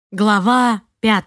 Глава 5.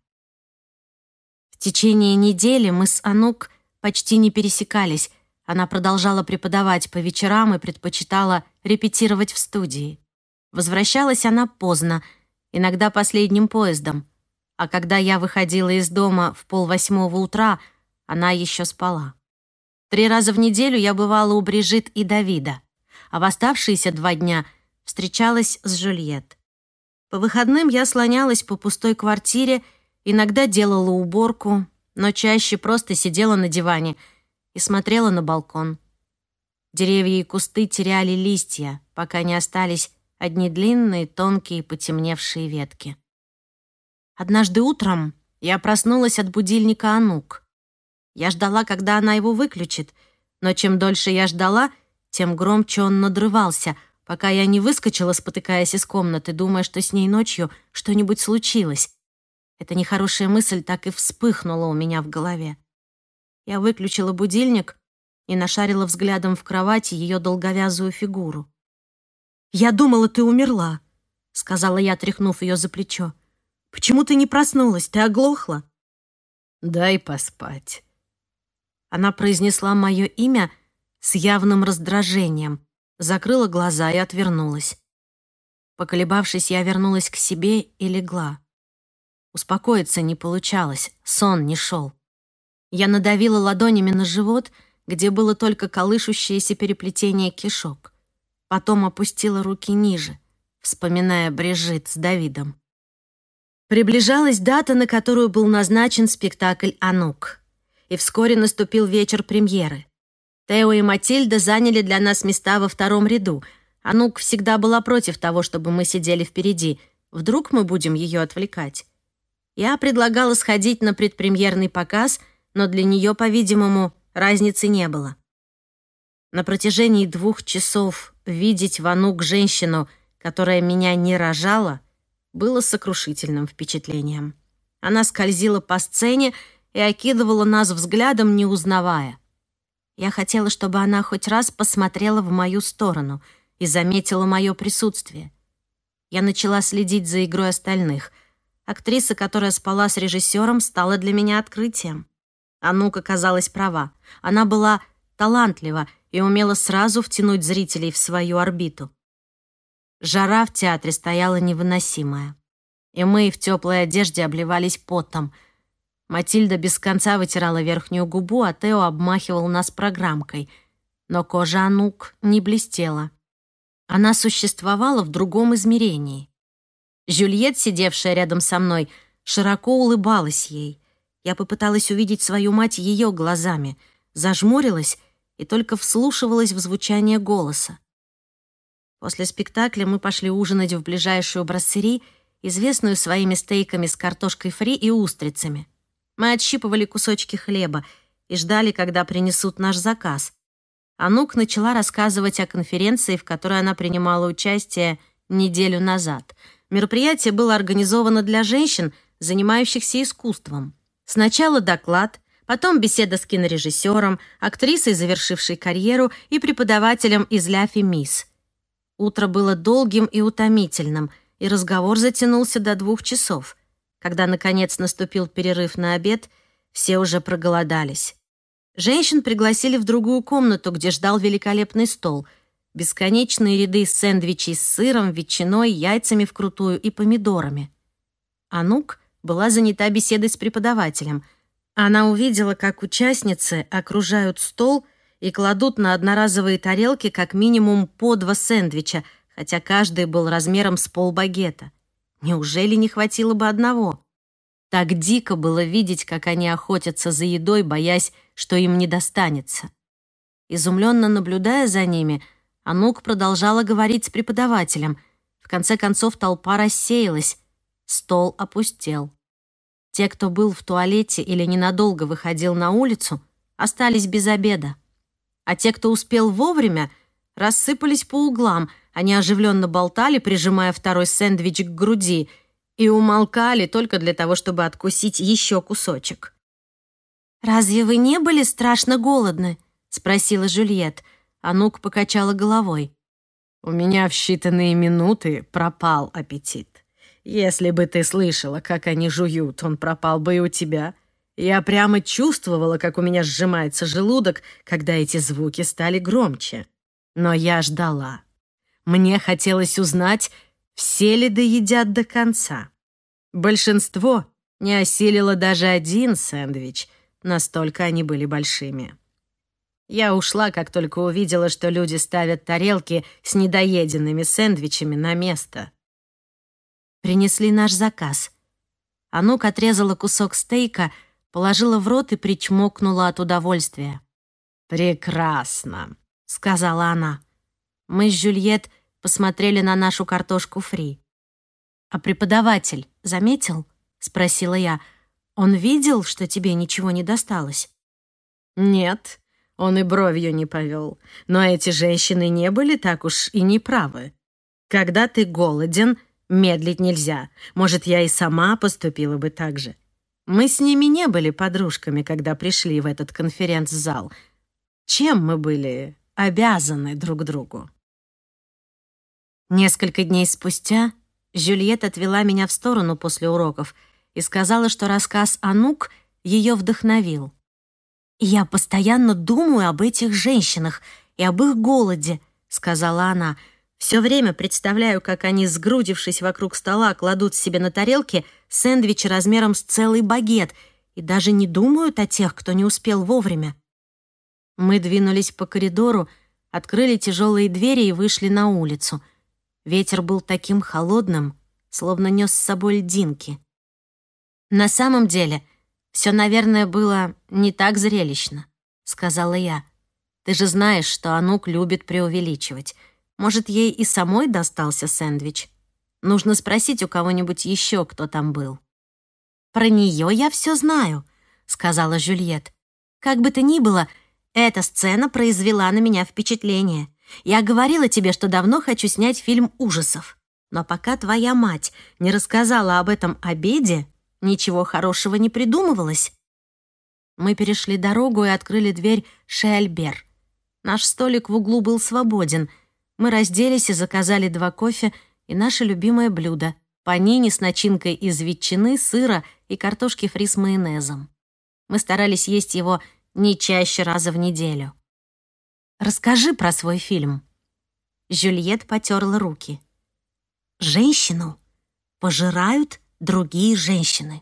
В течение недели мы с Анук почти не пересекались. Она продолжала преподавать по вечерам и предпочитала репетировать в студии. Возвращалась она поздно, иногда последним поездом. А когда я выходила из дома в 7:30 утра, она еще спала. 3 раза в неделю я бывала у Брижит и Давида, а в оставшиеся 2 дня встречалась с Жюльет. По выходным я слонялась по пустой квартире, иногда делала уборку, но чаще просто сидела на диване и смотрела на балкон. Деревья и кусты теряли листья, пока не остались одни длинные, тонкие, потемневшие ветки. Однажды утром я проснулась от будильника Анук. Я ждала, когда она его выключит, но чем дольше я ждала, тем громче он надрывался, пока я не выскочила, спотыкаясь из комнаты, думая, что с ней ночью что-нибудь случилось. Эта нехорошая мысль так и вспыхнула у меня в голове. Я выключила будильник и нашарила взглядом в кровати ее долговязую фигуру. «Я думала, ты умерла», — сказала я, тряхнув ее за плечо. «Почему ты не проснулась? Ты оглохла?» «Дай поспать». Она произнесла мое имя с явным раздражением, закрыла глаза и отвернулась. Поколебавшись, я вернулась к себе и легла. Успокоиться не получалось, сон не шел. Я надавила ладонями на живот, где было только колышущееся переплетение кишок. Потом опустила руки ниже, вспоминая Брижит с Давидом. Приближалась дата, на которую был назначен спектакль «Анук». И вскоре наступил вечер премьеры. Тео и Матильда заняли для нас места во 2-м ряду. Анук всегда была против того, чтобы мы сидели впереди. Вдруг мы будем ее отвлекать. Я предлагала сходить на предпремьерный показ, но для нее, по-видимому, разницы не было. На протяжении 2 часов видеть в Анук женщину, которая меня не рожала, было сокрушительным впечатлением. Она скользила по сцене и окидывала нас взглядом, не узнавая. Я хотела, чтобы она хоть раз посмотрела в мою сторону и заметила мое присутствие. Я начала следить за игрой остальных. Актриса, которая спала с режиссером, стала для меня открытием. Анук оказалась права. Она была талантлива и умела сразу втянуть зрителей в свою орбиту. Жара в театре стояла невыносимая, и мы в теплой одежде обливались потом. Матильда без конца вытирала верхнюю губу, а Тео обмахивал нас программкой. Но кожа Анук не блестела. Она существовала в другом измерении. Жюльет, сидевшая рядом со мной, широко улыбалась ей. Я попыталась увидеть свою мать ее глазами, зажмурилась и только вслушивалась в звучание голоса. После спектакля мы пошли ужинать в ближайшую брассери, известную своими стейками с картошкой фри и устрицами. Мы отщипывали кусочки хлеба и ждали, когда принесут наш заказ. Анук начала рассказывать о конференции, в которой она принимала участие неделю назад. Мероприятие было организовано для женщин, занимающихся искусством. Сначала доклад, потом беседа с кинорежиссером, актрисой, завершившей карьеру, и преподавателем из «Ля Фемис». Утро было долгим и утомительным, и разговор затянулся до 2 часов. Когда, наконец, наступил перерыв на обед, все уже проголодались. Женщин пригласили в другую комнату, где ждал великолепный стол. Бесконечные ряды сэндвичей с сыром, ветчиной, яйцами вкрутую и помидорами. Анук была занята беседой с преподавателем. Она увидела, как участницы окружают стол и кладут на одноразовые тарелки как минимум по 2 сэндвича, хотя каждый был размером с полбагета. Неужели не хватило бы одного? Так дико было видеть, как они охотятся за едой, боясь, что им не достанется. Изумленно наблюдая за ними, Анук продолжала говорить с преподавателем. В конце концов толпа рассеялась, стол опустел. Те, кто был в туалете или ненадолго выходил на улицу, остались без обеда. А те, кто успел вовремя, рассыпались по углам. Они оживленно болтали, прижимая 2-й сэндвич к груди, и умолкали только для того, чтобы откусить еще кусочек. «Разве вы не были страшно голодны?» — спросила Жюльет. Анук покачала головой. У меня в считанные минуты пропал аппетит. Если бы ты слышала, как они жуют, он пропал бы и у тебя. Я прямо чувствовала, как у меня сжимается желудок, когда эти звуки стали громче. Но я ждала. Мне хотелось узнать, все ли доедят до конца. Большинство не осилило даже один сэндвич, настолько они были большими. Я ушла, как только увидела, что люди ставят тарелки с недоеденными сэндвичами на место. Принесли наш заказ. Анук отрезала кусок стейка, положила в рот и причмокнула от удовольствия. «Прекрасно», — сказала она. Мы с Жюльет посмотрели на нашу картошку фри. «А преподаватель заметил?» — спросила я. «Он видел, что тебе ничего не досталось?» «Нет, он и бровью не повел. Но эти женщины не были так уж и неправы. Когда ты голоден, медлить нельзя. Может, я и сама поступила бы так же. Мы с ними не были подружками, когда пришли в этот конференц-зал. Чем мы были обязаны друг другу?» Несколько дней спустя Жюльет отвела меня в сторону после уроков и сказала, что рассказ Анук ее вдохновил. «Я постоянно думаю об этих женщинах и об их голоде», — сказала она. «Все время представляю, как они, сгрудившись вокруг стола, кладут себе на тарелки сэндвичи размером с целый багет и даже не думают о тех, кто не успел вовремя». Мы двинулись по коридору, открыли тяжелые двери и вышли на улицу. Ветер был таким холодным, словно нес с собой льдинки. «На самом деле, все, наверное, было не так зрелищно», — сказала я. «Ты же знаешь, что Анук любит преувеличивать. Может, ей и самой достался сэндвич? Нужно спросить у кого-нибудь еще, кто там был». «Про нее я все знаю», — сказала Жюльет. «Как бы то ни было, эта сцена произвела на меня впечатление. Я говорила тебе, что давно хочу снять фильм ужасов. Но пока твоя мать не рассказала об этом обеде, ничего хорошего не придумывалось». Мы перешли дорогу и открыли дверь Chez Albert. Наш столик в углу был свободен. Мы разделись и заказали 2 кофе и наше любимое блюдо — панини с начинкой из ветчины, сыра и картошки фри с майонезом. Мы старались есть его не чаще раза в неделю. «Расскажи про свой фильм». Жюльет потерла руки. «Женщину пожирают другие женщины».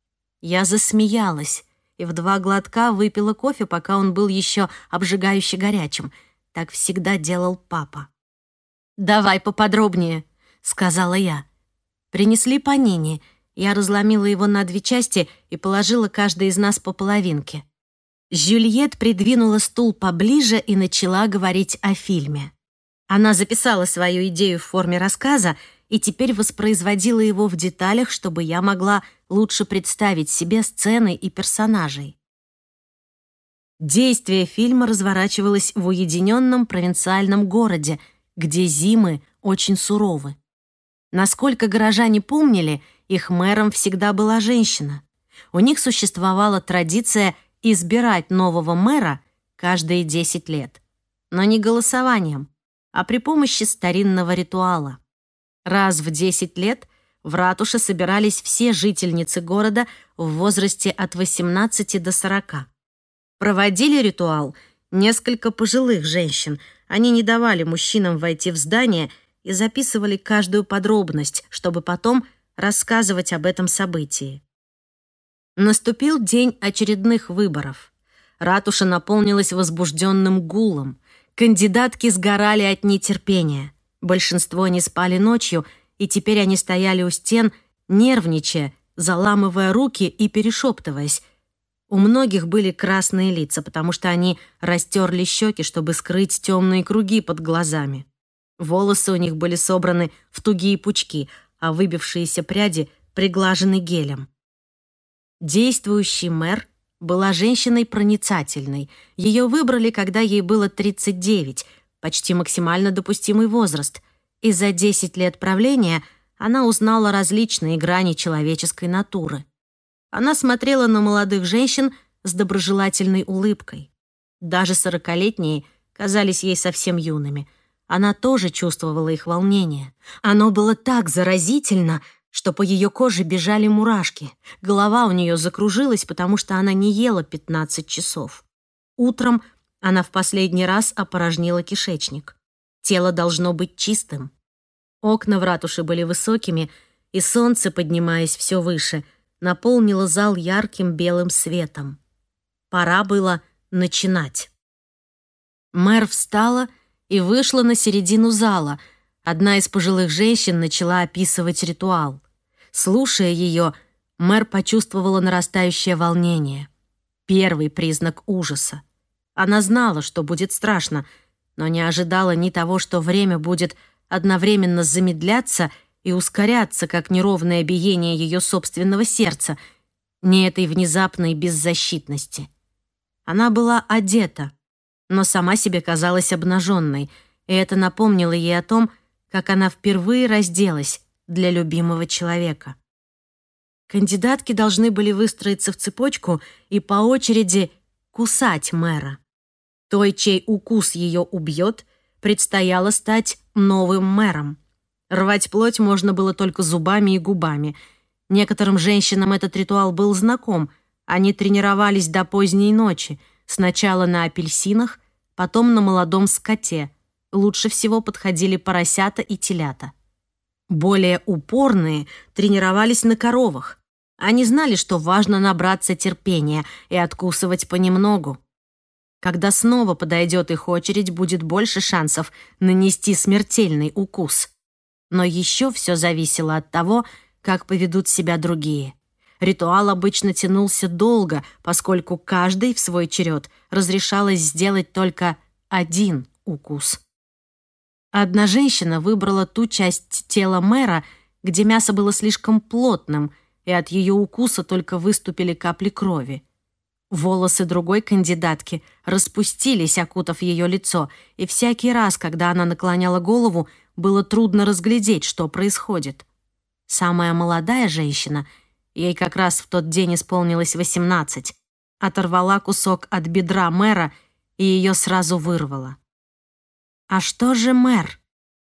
Я засмеялась и в 2 глотка выпила кофе, пока он был еще обжигающе горячим. Так всегда делал папа. «Давай поподробнее», — сказала я. Принесли панини. Я разломила его на 2 части и положила каждой из нас по половинке. Жюльет придвинула стул поближе и начала говорить о фильме. Она записала свою идею в форме рассказа и теперь воспроизводила его в деталях, чтобы я могла лучше представить себе сцены и персонажей. Действие фильма разворачивалось в уединенном провинциальном городе, где зимы очень суровы. Насколько горожане помнили, их мэром всегда была женщина. У них существовала традиция избирать нового мэра каждые 10 лет. Но не голосованием, а при помощи старинного ритуала. Раз в 10 лет в ратуше собирались все жительницы города в возрасте от 18 до 40. Проводили ритуал несколько пожилых женщин. Они не давали мужчинам войти в здание и записывали каждую подробность, чтобы потом рассказывать об этом событии. Наступил день очередных выборов. Ратуша наполнилась возбужденным гулом. Кандидатки сгорали от нетерпения. Большинство не спали ночью, и теперь они стояли у стен, нервничая, заламывая руки и перешептываясь. У многих были красные лица, потому что они растерли щеки, чтобы скрыть темные круги под глазами. Волосы у них были собраны в тугие пучки, а выбившиеся пряди приглажены гелем. Действующий мэр была женщиной проницательной. Ее выбрали, когда ей было 39, почти максимально допустимый возраст. И за 10 лет правления она узнала различные грани человеческой натуры. Она смотрела на молодых женщин с доброжелательной улыбкой. Даже 40-летние казались ей совсем юными. Она тоже чувствовала их волнение. Оно было так заразительно, что по ее коже бежали мурашки. Голова у нее закружилась, потому что она не ела 15 часов. Утром она в последний раз опорожнила кишечник. Тело должно быть чистым. Окна в ратуше были высокими, и солнце, поднимаясь все выше, наполнило зал ярким белым светом. Пора было начинать. Мэр встала и вышла на середину зала. Одна из пожилых женщин начала описывать ритуал. Слушая ее, мэр почувствовала нарастающее волнение. Первый признак ужаса. Она знала, что будет страшно, но не ожидала ни того, что время будет одновременно замедляться и ускоряться, как неровное биение ее собственного сердца, ни этой внезапной беззащитности. Она была одета, но сама себе казалась обнаженной, и это напомнило ей о том, как она впервые разделась для любимого человека. Кандидатки должны были выстроиться в цепочку и по очереди кусать мэра. Той, чей укус ее убьет, предстояло стать новым мэром. Рвать плоть можно было только зубами и губами. Некоторым женщинам этот ритуал был знаком. Они тренировались до поздней ночи, сначала на апельсинах, потом на молодом скоте. Лучше всего подходили поросята и телята. Более упорные тренировались на коровах. Они знали, что важно набраться терпения и откусывать понемногу. Когда снова подойдет их очередь, будет больше шансов нанести смертельный укус. Но еще все зависело от того, как поведут себя другие. Ритуал обычно тянулся долго, поскольку каждый в свой черед разрешалось сделать только один укус. Одна женщина выбрала ту часть тела мэра, где мясо было слишком плотным, и от ее укуса только выступили капли крови. Волосы другой кандидатки распустились, окутав ее лицо, и всякий раз, когда она наклоняла голову, было трудно разглядеть, что происходит. Самая молодая женщина, ей как раз в тот день исполнилось 18, оторвала кусок от бедра мэра и ее сразу вырвала. А что же мэр?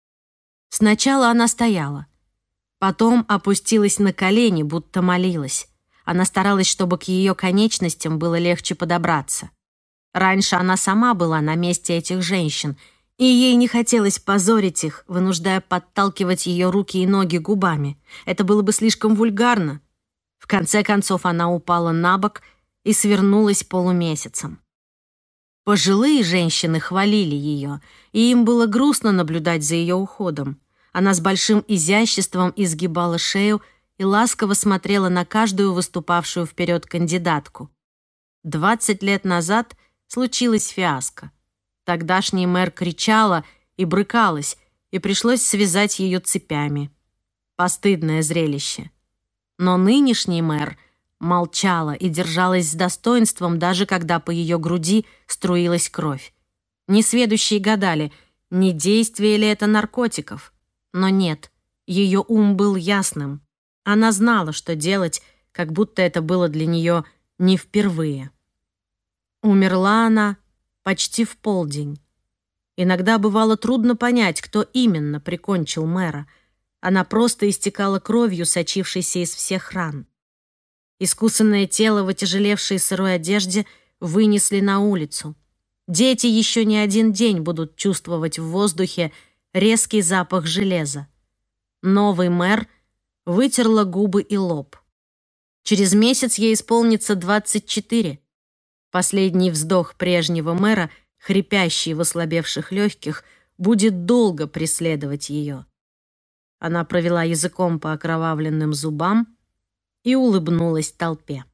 Сначала она стояла, потом опустилась на колени, будто молилась. Она старалась, чтобы к ее конечностям было легче подобраться. Раньше она сама была на месте этих женщин, и ей не хотелось позорить их, вынуждая подталкивать ее руки и ноги губами. Это было бы слишком вульгарно. В конце концов она упала на бок и свернулась полумесяцем. Пожилые женщины хвалили ее, и им было грустно наблюдать за ее уходом. Она с большим изяществом изгибала шею и ласково смотрела на каждую выступавшую вперед кандидатку. 20 лет назад случилась фиаско. Тогдашний мэр кричала и брыкалась, и пришлось связать ее цепями. Постыдное зрелище. Но нынешний мэр молчала и держалась с достоинством, даже когда по ее груди струилась кровь. Несведущие гадали, не действие ли это наркотиков. Но нет, ее ум был ясным. Она знала, что делать, как будто это было для нее не впервые. Умерла она почти в полдень. Иногда бывало трудно понять, кто именно прикончил мэра. Она просто истекала кровью, сочившейся из всех ран. Искусанное тело в отяжелевшей сырой одежде вынесли на улицу. Дети еще не один день будут чувствовать в воздухе резкий запах железа. Новый мэр вытерла губы и лоб. Через месяц ей исполнится 24. Последний вздох прежнего мэра, хрипящий в ослабевших легких, будет долго преследовать ее. Она провела языком по окровавленным зубам и улыбнулась толпе.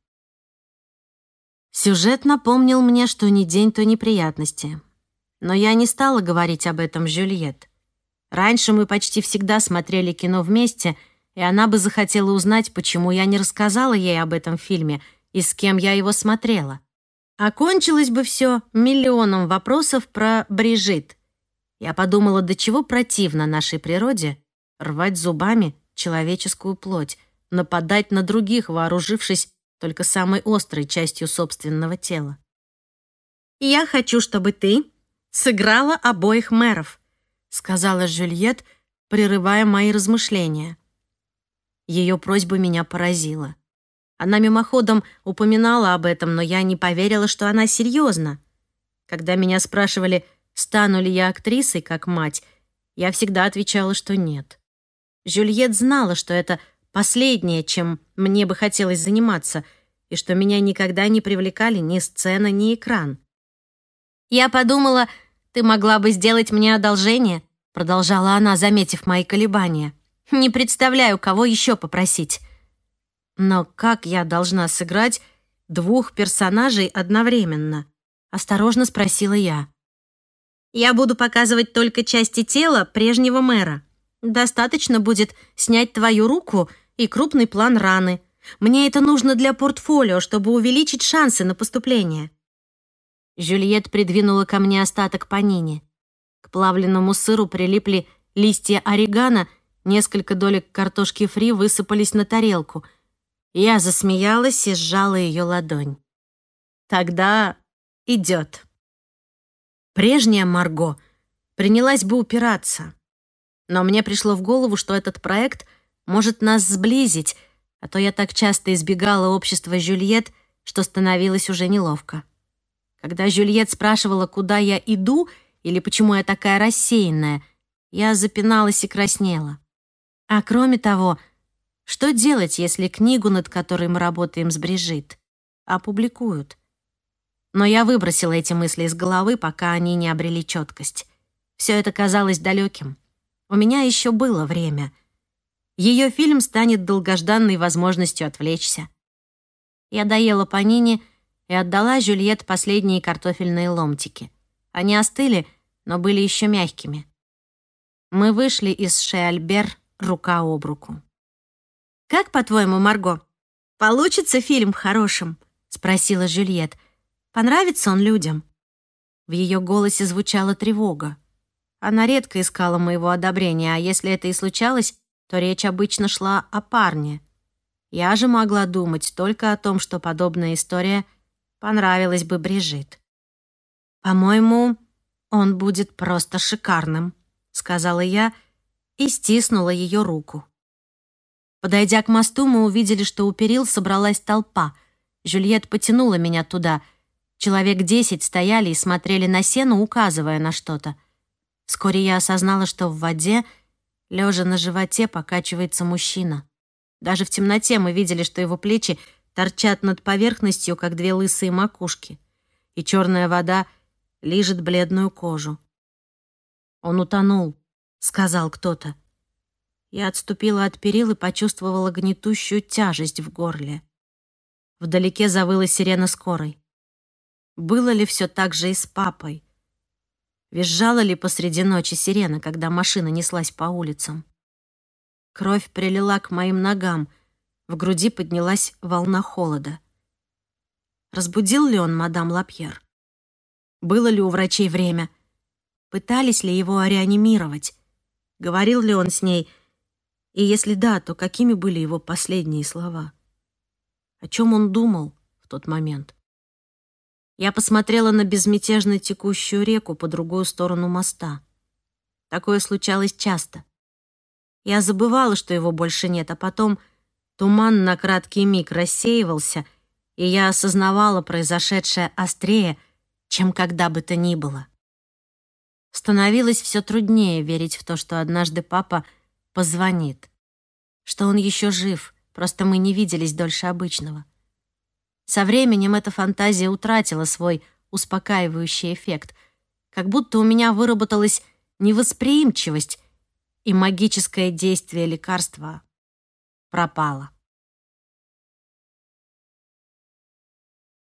Сюжет напомнил мне, что ни день, то неприятности. Но я не стала говорить об этом Жюльет. Раньше мы почти всегда смотрели кино вместе, и она бы захотела узнать, почему я не рассказала ей об этом фильме и с кем я его смотрела. Окончилось бы все миллионом вопросов про Брижит. Я подумала, до чего противно нашей природе рвать зубами человеческую плоть, нападать на других, вооружившись только самой острой частью собственного тела. «Я хочу, чтобы ты сыграла обоих мэров», — сказала Жюльет, прерывая мои размышления. Ее просьба меня поразила. Она мимоходом упоминала об этом, но я не поверила, что она серьезно. Когда меня спрашивали, стану ли я актрисой, как мать, я всегда отвечала, что нет. Жюльет знала, что это последнее, чем мне бы хотелось заниматься, и что меня никогда не привлекали ни сцена, ни экран. «Я подумала, ты могла бы сделать мне одолжение», продолжала она, заметив мои колебания. «Не представляю, кого еще попросить». «Но как я должна сыграть двух персонажей одновременно?» Осторожно спросила я. «Я буду показывать только части тела прежнего мэра. Достаточно будет снять твою руку и крупный план раны. Мне это нужно для портфолио, чтобы увеличить шансы на поступление». Жюльет придвинула ко мне остаток панини. К плавленному сыру прилипли листья орегано, несколько долек картошки фри высыпались на тарелку. Я засмеялась и сжала ее ладонь. «Тогда идет». Прежняя Марго принялась бы упираться. Но мне пришло в голову, что этот проект может нас сблизить, а то я так часто избегала общества Жюльет, что становилось уже неловко. Когда Жюльет спрашивала, куда я иду или почему я такая рассеянная, я запиналась и краснела. А кроме того, что делать, если книгу, над которой мы работаем с Брижит, опубликуют? Но я выбросила эти мысли из головы, пока они не обрели четкость. Все это казалось далеким. У меня еще было время. Ее фильм станет долгожданной возможностью отвлечься. Я доела панини и отдала Жюльет последние картофельные ломтики. Они остыли, но были еще мягкими. Мы вышли из Шеальбер рука об руку. «Как, по-твоему, Марго, получится фильм хорошим?» — спросила Жюльет. «Понравится он людям?» В ее голосе звучала тревога. Она редко искала моего одобрения, а если это и случалось, то речь обычно шла о парне. Я же могла думать только о том, что подобная история понравилась бы Брижит. «По-моему, он будет просто шикарным», — сказала я и стиснула ее руку. Подойдя к мосту, мы увидели, что у перил собралась толпа. Жюльет потянула меня туда. Человек 10 стояли и смотрели на сену, указывая на что-то. Вскоре я осознала, что в воде, лежа на животе, покачивается мужчина. Даже в темноте мы видели, что его плечи торчат над поверхностью, как две лысые макушки, и черная вода лижет бледную кожу. «Он утонул», — сказал кто-то. Я отступила от перил и почувствовала гнетущую тяжесть в горле. Вдалеке завыла сирена скорой. Было ли все так же и с папой? Визжала ли посреди ночи сирена, когда машина неслась по улицам? Кровь прилила к моим ногам, в груди поднялась волна холода. Разбудил ли он мадам Лапьер? Было ли у врачей время? Пытались ли его реанимировать? Говорил ли он с ней? И если да, то какими были его последние слова? О чем он думал в тот момент? Я посмотрела на безмятежно текущую реку по другую сторону моста. Такое случалось часто. Я забывала, что его больше нет, а потом туман на краткий миг рассеивался, и я осознавала произошедшее острее, чем когда бы то ни было. Становилось все труднее верить в то, что однажды папа позвонит, что он еще жив, просто мы не виделись дольше обычного. Со временем эта фантазия утратила свой успокаивающий эффект, как будто у меня выработалась невосприимчивость, и магическое действие лекарства пропало.